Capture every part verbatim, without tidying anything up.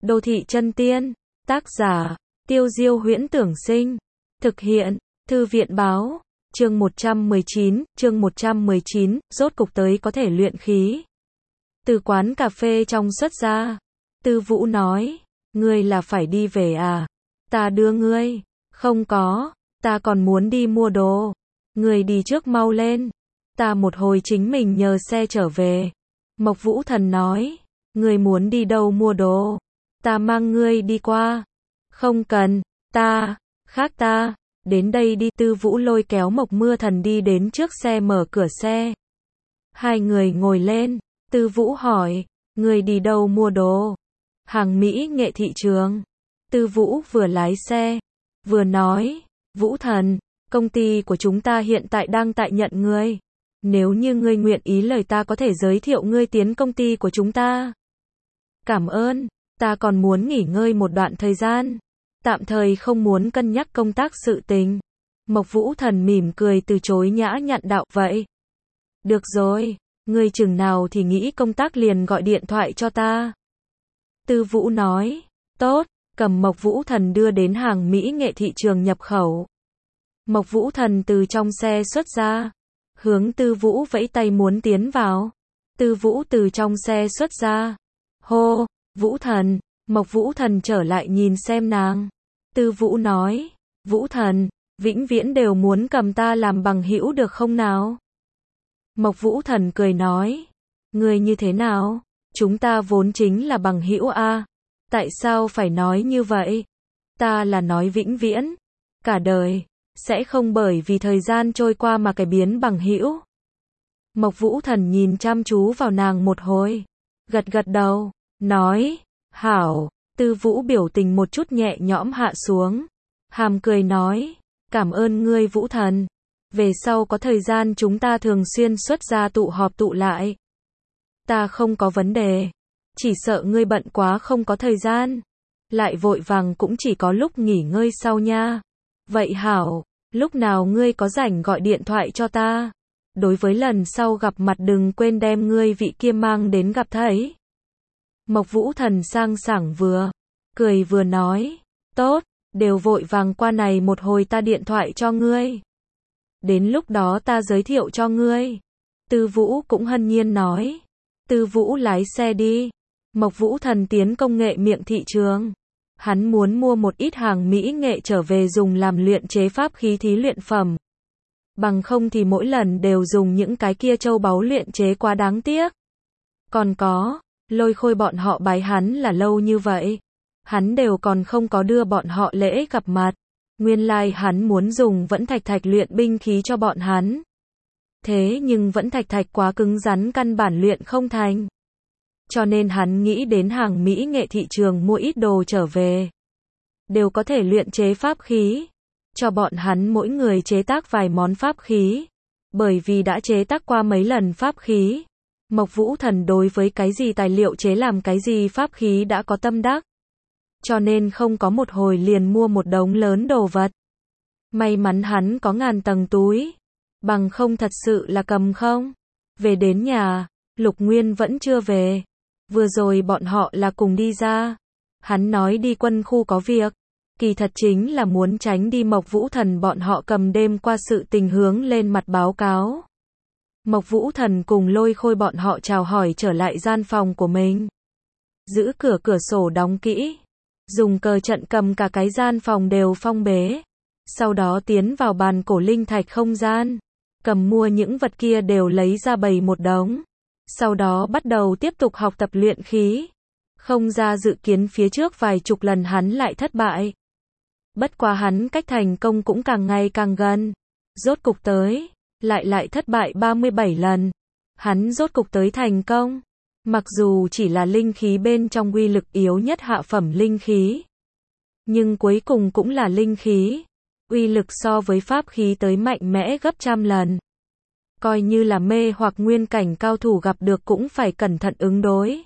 Đô thị chân tiên, tác giả, Tiêu Diêu Huyễn Tưởng Sinh, thực hiện, Thư viện Báo, chương một trăm mười chín, chương một trăm mười chín, rốt cục tới có thể luyện khí. Từ quán cà phê trong xuất ra, Tư Vũ nói, ngươi là phải đi về à? Ta đưa ngươi. Không có, ta còn muốn đi mua đồ. Ngươi đi trước mau lên. Ta một hồi chính mình nhờ xe trở về. Mộc Vũ Thần nói, ngươi muốn đi đâu mua đồ? Ta mang ngươi đi qua. Không cần, ta, khác ta, đến đây đi. Tư Vũ lôi kéo Mộc Mưa Thần đi đến trước xe mở cửa xe. Hai người ngồi lên, Tư Vũ hỏi, ngươi đi đâu mua đồ? Hàng Mỹ nghệ thị trường. Tư Vũ vừa lái xe, vừa nói, Vũ Thần, công ty của chúng ta hiện tại đang tại nhận ngươi. Nếu như ngươi nguyện ý lời ta có thể giới thiệu ngươi tiến công ty của chúng ta. Cảm ơn, ta còn muốn nghỉ ngơi một đoạn thời gian. Tạm thời không muốn cân nhắc công tác sự tình. Mộc Vũ Thần mỉm cười từ chối nhã nhặn đạo, vậy. Được rồi, ngươi chừng nào thì nghĩ công tác liền gọi điện thoại cho ta. Tư Vũ nói, tốt, cầm Mộc Vũ Thần đưa đến hàng Mỹ nghệ thị trường nhập khẩu. Mộc Vũ Thần từ trong xe xuất ra, hướng Tư Vũ vẫy tay muốn tiến vào. Tư Vũ từ trong xe xuất ra, hô, Vũ Thần. Mộc Vũ Thần trở lại nhìn xem nàng. Tư Vũ nói, Vũ Thần, vĩnh viễn đều muốn cầm ta làm bằng hữu được không nào? Mộc Vũ Thần cười nói, ngươi như thế nào? Chúng ta vốn chính là bằng hữu a. Tại sao phải nói như vậy? Ta là nói vĩnh viễn, cả đời, sẽ không bởi vì thời gian trôi qua mà cải biến bằng hữu. Mộc Vũ Thần nhìn chăm chú vào nàng một hồi, gật gật đầu, nói, hảo. Tư Vũ biểu tình một chút nhẹ nhõm hạ xuống, hàm cười nói, cảm ơn ngươi Vũ Thần. Về sau có thời gian chúng ta thường xuyên xuất ra tụ họp tụ lại. Ta không có vấn đề, chỉ sợ ngươi bận quá không có thời gian, lại vội vàng cũng chỉ có lúc nghỉ ngơi sau nha. Vậy hảo, lúc nào ngươi có rảnh gọi điện thoại cho ta. Đối với lần sau gặp mặt đừng quên đem ngươi vị kia mang đến gặp thấy. Mộc Vũ Thần sang sảng vừa, cười vừa nói, tốt, đều vội vàng qua này một hồi ta điện thoại cho ngươi. Đến lúc đó ta giới thiệu cho ngươi. Tư Vũ cũng hân nhiên nói. Tư Vũ lái xe đi. Mộc Vũ Thần tiến công nghệ miệng thị trường. Hắn muốn mua một ít hàng Mỹ nghệ trở về dùng làm luyện chế pháp khí thí luyện phẩm. Bằng không thì mỗi lần đều dùng những cái kia châu báu luyện chế quá đáng tiếc. Còn có, Lôi Khôi bọn họ bái hắn là lâu như vậy. Hắn đều còn không có đưa bọn họ lễ gặp mặt. Nguyên lai like hắn muốn dùng vẫn thạch thạch luyện binh khí cho bọn hắn. Thế nhưng vẫn thạch thạch quá cứng rắn căn bản luyện không thành. Cho nên hắn nghĩ đến hàng Mỹ nghệ thị trường mua ít đồ trở về. Đều có thể luyện chế pháp khí. Cho bọn hắn mỗi người chế tác vài món pháp khí. Bởi vì đã chế tác qua mấy lần pháp khí. Mộc Vũ Thần đối với cái gì tài liệu chế làm cái gì pháp khí đã có tâm đắc. Cho nên không có một hồi liền mua một đống lớn đồ vật. May mắn hắn có ngàn tầng túi. Bằng không thật sự là cầm không. Về đến nhà, Lục Nguyên vẫn chưa về. Vừa rồi bọn họ là cùng đi ra. Hắn nói đi quân khu có việc. Kỳ thật chính là muốn tránh đi Mộc Vũ Thần bọn họ cầm đêm qua sự tình hướng lên mặt báo cáo. Mộc Vũ Thần cùng Lôi Khôi bọn họ chào hỏi trở lại gian phòng của mình. Giữ cửa cửa sổ đóng kỹ. Dùng cờ trận cầm cả cái gian phòng đều phong bế. Sau đó tiến vào bàn cổ linh thạch không gian. Cầm mua những vật kia đều lấy ra bày một đống. Sau đó bắt đầu tiếp tục học tập luyện khí. Không ra dự kiến phía trước vài chục lần hắn lại thất bại. Bất quá hắn cách thành công cũng càng ngày càng gần. Rốt cục tới, lại lại thất bại ba mươi bảy lần. Hắn rốt cục tới thành công. Mặc dù chỉ là linh khí bên trong uy lực yếu nhất hạ phẩm linh khí. Nhưng cuối cùng cũng là linh khí. Uy lực so với pháp khí tới mạnh mẽ gấp trăm lần. Coi như là mê hoặc nguyên cảnh cao thủ gặp được cũng phải cẩn thận ứng đối.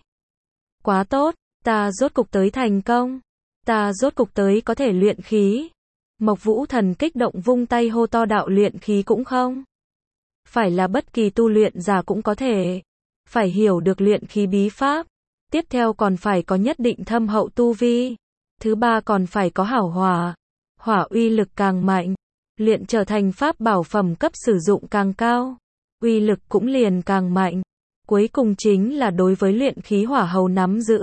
Quá tốt, ta rốt cục tới thành công. Ta rốt cục tới có thể luyện khí. Mộc Vũ Thần kích động vung tay hô to đạo luyện khí cũng không. Phải là bất kỳ tu luyện giả cũng có thể. Phải hiểu được luyện khí bí pháp. Tiếp theo còn phải có nhất định thâm hậu tu vi. Thứ ba còn phải có hảo hỏa. Hỏa uy lực càng mạnh, luyện trở thành pháp bảo phẩm cấp sử dụng càng cao, uy lực cũng liền càng mạnh. Cuối cùng chính là đối với luyện khí hỏa hầu nắm giữ.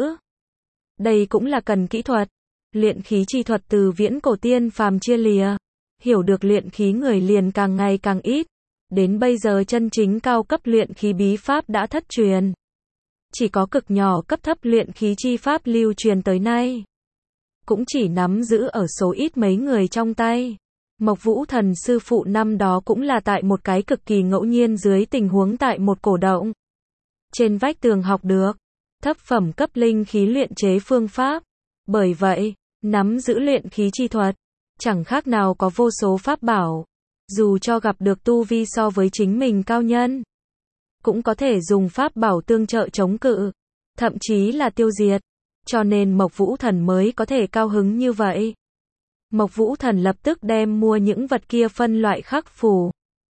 Đây cũng là cần kỹ thuật. Luyện khí chi thuật từ viễn cổ tiên phàm chia lìa. Hiểu được luyện khí người liền càng ngày càng ít. Đến bây giờ chân chính cao cấp luyện khí bí pháp đã thất truyền. Chỉ có cực nhỏ cấp thấp luyện khí chi pháp lưu truyền tới nay. Cũng chỉ nắm giữ ở số ít mấy người trong tay. Mộc Vũ Thần sư phụ năm đó cũng là tại một cái cực kỳ ngẫu nhiên dưới tình huống tại một cổ động. Trên vách tường học được. Thấp phẩm cấp linh khí luyện chế phương pháp. Bởi vậy, nắm giữ luyện khí chi thuật. Chẳng khác nào có vô số pháp bảo. Dù cho gặp được tu vi so với chính mình cao nhân. Cũng có thể dùng pháp bảo tương trợ chống cự. Thậm chí là tiêu diệt. Cho nên Mộc Vũ Thần mới có thể cao hứng như vậy. Mộc Vũ Thần lập tức đem mua những vật kia phân loại khắc phù.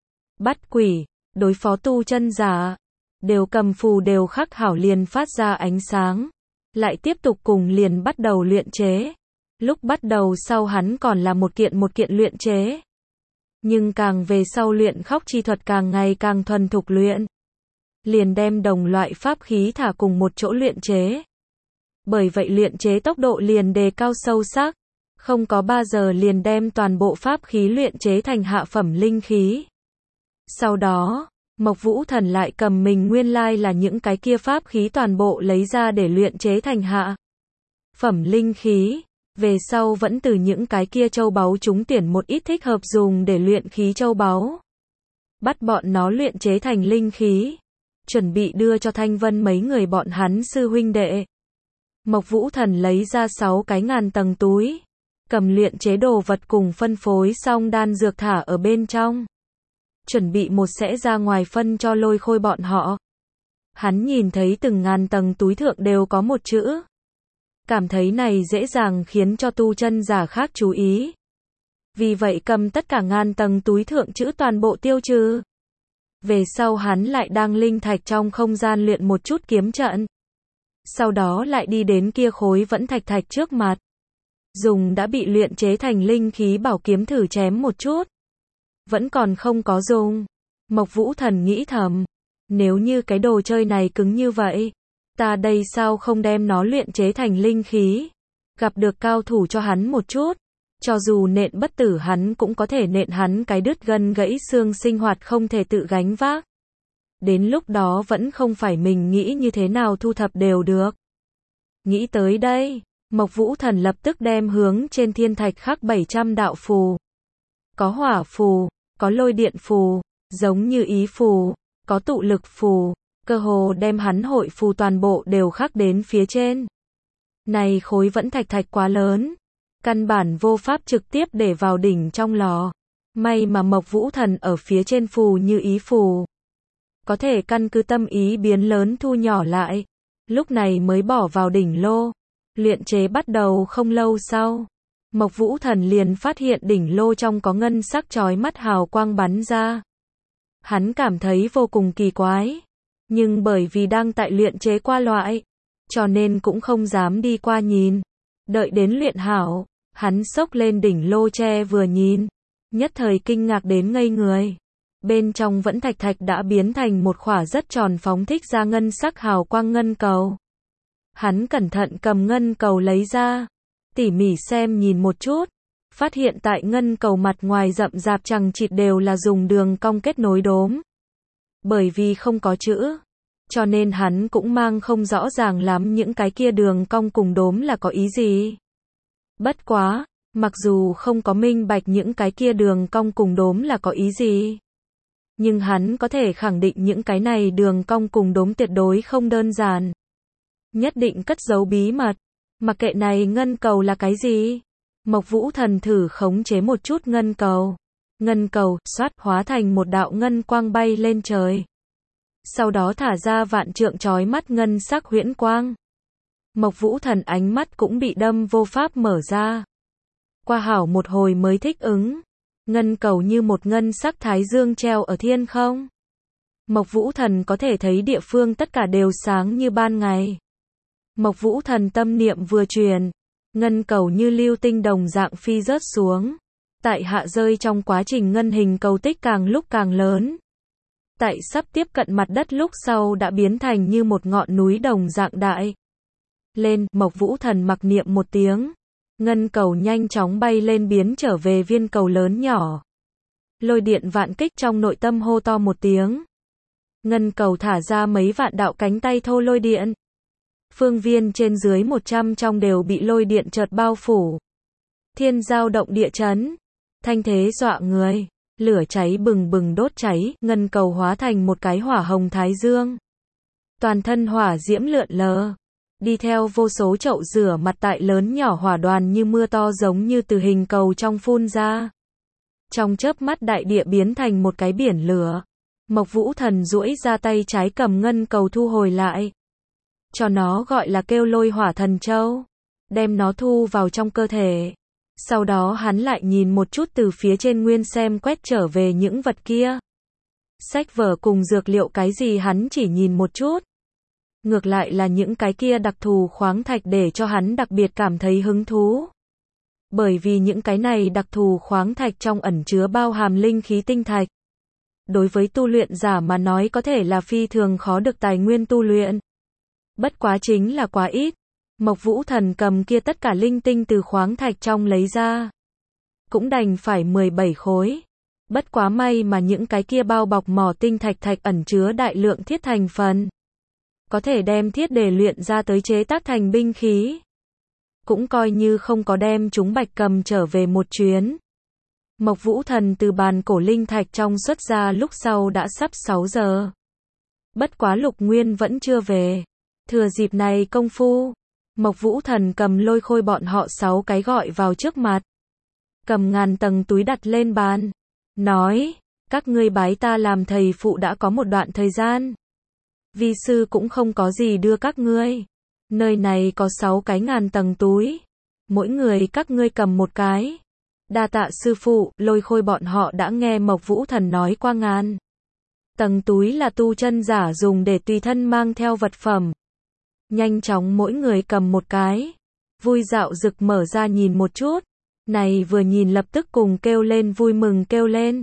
Bắt quỷ, đối phó tu chân giả. Đều cầm phù đều khắc hảo liền phát ra ánh sáng. Lại tiếp tục cùng liền bắt đầu luyện chế. Lúc bắt đầu sau hắn còn là một kiện một kiện luyện chế. Nhưng càng về sau luyện khóc chi thuật càng ngày càng thuần thục luyện. Liền đem đồng loại pháp khí thả cùng một chỗ luyện chế. Bởi vậy luyện chế tốc độ liền đề cao sâu sắc. Không có ba giờ liền đem toàn bộ pháp khí luyện chế thành hạ phẩm linh khí. Sau đó, Mộc Vũ Thần lại cầm mình nguyên lai là những cái kia pháp khí toàn bộ lấy ra để luyện chế thành hạ phẩm linh khí. Về sau vẫn từ những cái kia châu báu trúng tuyển một ít thích hợp dùng để luyện khí châu báu. Bắt bọn nó luyện chế thành linh khí. Chuẩn bị đưa cho Thanh Vân mấy người bọn hắn sư huynh đệ. Mộc Vũ Thần lấy ra sáu cái ngàn tầng túi. Cầm luyện chế đồ vật cùng phân phối xong đan dược thả ở bên trong. Chuẩn bị một sẽ ra ngoài phân cho Lôi Khôi bọn họ. Hắn nhìn thấy từng ngàn tầng túi thượng đều có một chữ. Cảm thấy này dễ dàng khiến cho tu chân giả khác chú ý. Vì vậy cầm tất cả ngàn tầng túi thượng chữ toàn bộ tiêu trừ. Về sau hắn lại đang linh thạch trong không gian luyện một chút kiếm trận. Sau đó lại đi đến kia khối vẫn thạch thạch trước mặt. Dùng đã bị luyện chế thành linh khí bảo kiếm thử chém một chút. Vẫn còn không có dùng. Mộc Vũ Thần nghĩ thầm. Nếu như cái đồ chơi này cứng như vậy. Ta đây sao không đem nó luyện chế thành linh khí. Gặp được cao thủ cho hắn một chút. Cho dù nện bất tử hắn cũng có thể nện hắn cái đứt gân gãy xương sinh hoạt không thể tự gánh vác. Đến lúc đó vẫn không phải mình nghĩ như thế nào thu thập đều được. Nghĩ tới đây, Mộc Vũ Thần lập tức đem hướng trên thiên thạch khắc bảy trăm đạo phù. Có hỏa phù, có lôi điện phù, giống như ý phù, có tụ lực phù, cơ hồ đem hắn hội phù toàn bộ đều khắc đến phía trên. Này khối vẫn thạch thạch quá lớn, căn bản vô pháp trực tiếp để vào đỉnh trong lò. May mà Mộc Vũ Thần ở phía trên phù như ý phù. Có thể căn cứ tâm ý biến lớn thu nhỏ lại. Lúc này mới bỏ vào đỉnh lô. Luyện chế bắt đầu không lâu sau. Mộc Vũ Thần liền phát hiện đỉnh lô trong có ngân sắc chói mắt hào quang bắn ra. Hắn cảm thấy vô cùng kỳ quái. Nhưng bởi vì đang tại luyện chế qua loại. Cho nên cũng không dám đi qua nhìn. Đợi đến luyện hảo. Hắn xốc lên đỉnh lô tre vừa nhìn. Nhất thời kinh ngạc đến ngây người. Bên trong vẫn thạch thạch đã biến thành một khỏa rất tròn phóng thích ra ngân sắc hào quang ngân cầu. Hắn cẩn thận cầm ngân cầu lấy ra. Tỉ mỉ xem nhìn một chút. Phát hiện tại ngân cầu mặt ngoài rậm rạp chằng chịt đều là dùng đường cong kết nối đốm. Bởi vì không có chữ. Cho nên hắn cũng mang không rõ ràng lắm những cái kia đường cong cùng đốm là có ý gì. Bất quá, mặc dù không có minh bạch những cái kia đường cong cùng đốm là có ý gì. Nhưng hắn có thể khẳng định những cái này đường cong cùng đốm tuyệt đối không đơn giản. Nhất định cất giấu bí mật. Mặc kệ này ngân cầu là cái gì? Mộc Vũ Thần thử khống chế một chút ngân cầu. Ngân cầu, xoát, hóa thành một đạo ngân quang bay lên trời. Sau đó thả ra vạn trượng chói mắt ngân sắc huyễn quang. Mộc Vũ Thần ánh mắt cũng bị đâm vô pháp mở ra. Qua hảo một hồi mới thích ứng. Ngân cầu như một ngân sắc thái dương treo ở thiên không. Mộc Vũ Thần có thể thấy địa phương tất cả đều sáng như ban ngày. Mộc Vũ Thần tâm niệm vừa truyền, ngân cầu như lưu tinh đồng dạng phi rớt xuống. Tại hạ rơi trong quá trình ngân hình cầu tích càng lúc càng lớn. Tại sắp tiếp cận mặt đất lúc sau đã biến thành như một ngọn núi đồng dạng đại. Lên, Mộc Vũ Thần mặc niệm một tiếng. Ngân cầu nhanh chóng bay lên biến trở về viên cầu lớn nhỏ. Lôi điện vạn kích trong nội tâm hô to một tiếng. Ngân cầu thả ra mấy vạn đạo cánh tay thô lôi điện. Phương viên trên dưới một trăm trong đều bị lôi điện chợt bao phủ. Thiên giao động địa chấn. Thanh thế dọa người. Lửa cháy bừng bừng đốt cháy, ngân cầu hóa thành một cái hỏa hồng thái dương. Toàn thân hỏa diễm lượn lờ. Đi theo vô số chậu rửa mặt tại lớn nhỏ hỏa đoàn như mưa to giống như từ hình cầu trong phun ra. Trong chớp mắt đại địa biến thành một cái biển lửa. Mộc Vũ Thần duỗi ra tay trái cầm ngân cầu thu hồi lại. Cho nó gọi là kêu lôi hỏa thần châu. Đem nó thu vào trong cơ thể. Sau đó hắn lại nhìn một chút từ phía trên nguyên xem quét trở về những vật kia. Sách vở cùng dược liệu cái gì hắn chỉ nhìn một chút. Ngược lại là những cái kia đặc thù khoáng thạch để cho hắn đặc biệt cảm thấy hứng thú. Bởi vì những cái này đặc thù khoáng thạch trong ẩn chứa bao hàm linh khí tinh thạch. Đối với tu luyện giả mà nói có thể là phi thường khó được tài nguyên tu luyện. Bất quá chính là quá ít. Mộc Vũ Thần cầm kia tất cả linh tinh từ khoáng thạch trong lấy ra. Cũng đành phải mười bảy khối. Bất quá may mà những cái kia bao bọc mỏ tinh thạch thạch ẩn chứa đại lượng thiết thành phần. Có thể đem thiết để luyện ra tới chế tác thành binh khí. Cũng coi như không có đem chúng Bạch Cầm trở về một chuyến. Mộc Vũ Thần từ bàn cổ linh thạch trong xuất ra lúc sau đã sắp sáu giờ. Bất quá Lục Nguyên vẫn chưa về. Thừa dịp này công phu, Mộc Vũ Thần cầm Lôi Khôi bọn họ sáu cái gọi vào trước mặt. Cầm ngàn tầng túi đặt lên bàn. Nói, các ngươi bái ta làm thầy phụ đã có một đoạn thời gian. Vi sư cũng không có gì đưa các ngươi. Nơi này có sáu cái ngàn tầng túi. Mỗi người các ngươi cầm một cái. Đa tạ sư phụ, Lôi Khôi bọn họ đã nghe Mộc Vũ Thần nói qua ngàn tầng túi là tu chân giả dùng để tùy thân mang theo vật phẩm. Nhanh chóng mỗi người cầm một cái. Vui dạo rực mở ra nhìn một chút. Này vừa nhìn lập tức cùng kêu lên vui mừng kêu lên.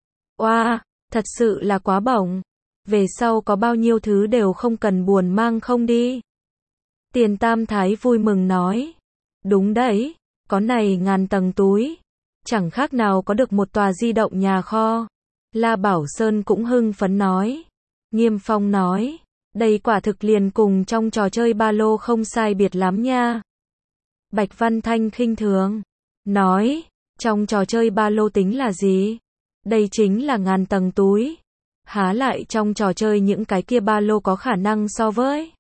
Oa, wow, thật sự là quá bổng. Về sau có bao nhiêu thứ đều không cần buồn mang không đi. Tiền Tam Thái vui mừng nói. Đúng đấy, có này ngàn tầng túi. Chẳng khác nào có được một tòa di động nhà kho. La Bảo Sơn cũng hưng phấn nói. Nghiêm Phong nói. Đây quả thực liền cùng trong trò chơi ba lô không sai biệt lắm nha. Bạch Văn Thanh khinh thường. Nói. Trong trò chơi ba lô tính là gì? Đây chính là ngàn tầng túi. Há lại trong trò chơi những cái kia ba lô có khả năng so với.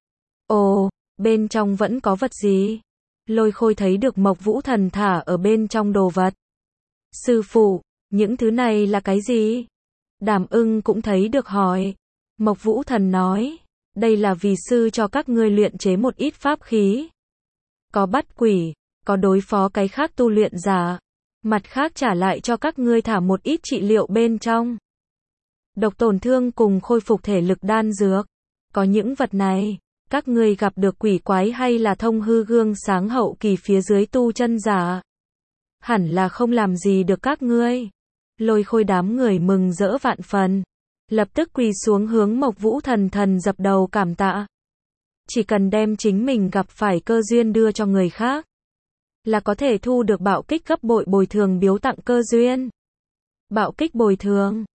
Ồ, bên trong vẫn có vật gì? Lôi Khôi thấy được Mộc Vũ Thần thả ở bên trong đồ vật. Sư phụ, những thứ này là cái gì? Đàm Ưng cũng thấy được hỏi. Mộc Vũ Thần nói, đây là vì sư cho các ngươi luyện chế một ít pháp khí. Có bắt quỷ, có đối phó cái khác tu luyện giả. Mặt khác trả lại cho các ngươi thả một ít trị liệu bên trong. Độc tổn thương cùng khôi phục thể lực đan dược. Có những vật này, các ngươi gặp được quỷ quái hay là thông hư gương sáng hậu kỳ phía dưới tu chân giả. Hẳn là không làm gì được các ngươi. Lôi Khôi đám người mừng rỡ vạn phần. Lập tức quỳ xuống hướng Mộc Vũ Thần thần dập đầu cảm tạ. Chỉ cần đem chính mình gặp phải cơ duyên đưa cho người khác. Là có thể thu được bạo kích gấp bội bồi thường biếu tặng cơ duyên. Bạo kích bồi thường.